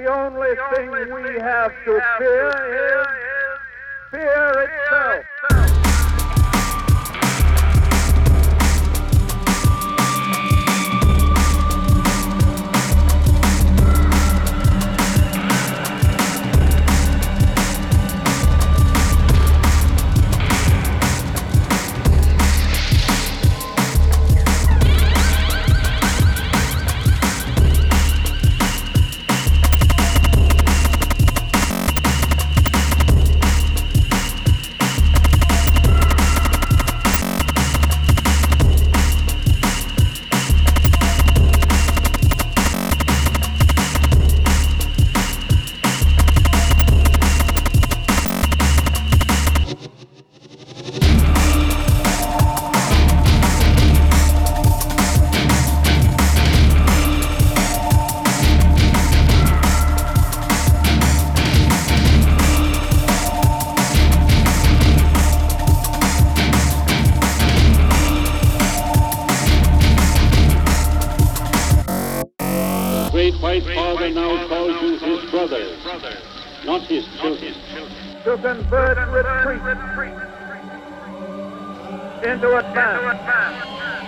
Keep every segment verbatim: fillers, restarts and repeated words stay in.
only thing we have to fear is fear itself. Great White Father now calls you his brothers, not his children. To convert retreat into advance.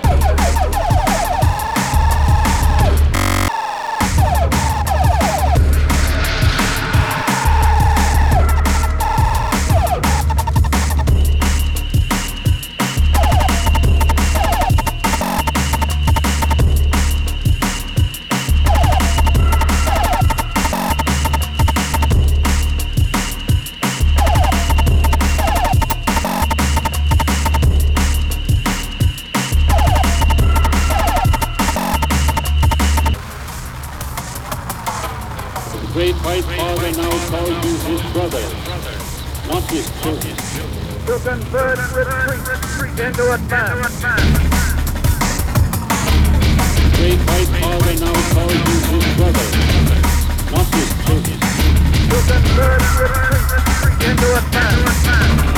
Great White Father now calls you his brothers, not his children. To convert retreat into advance. Great White Father now calls you his brothers, not his children. To convert retreat into advance.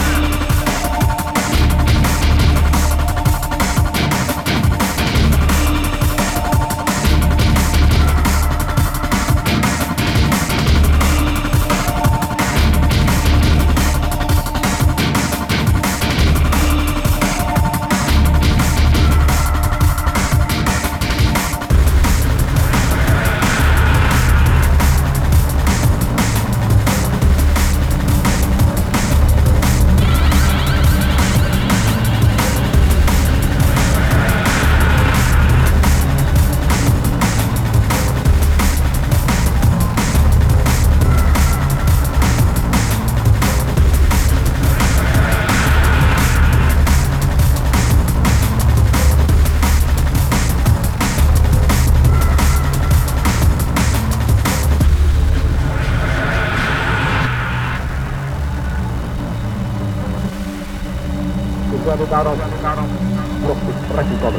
Suatu daarom mocht ik spreken komen.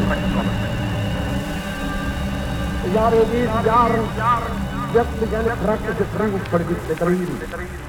Jaren is jaren, dertig en praktische vrienden voor de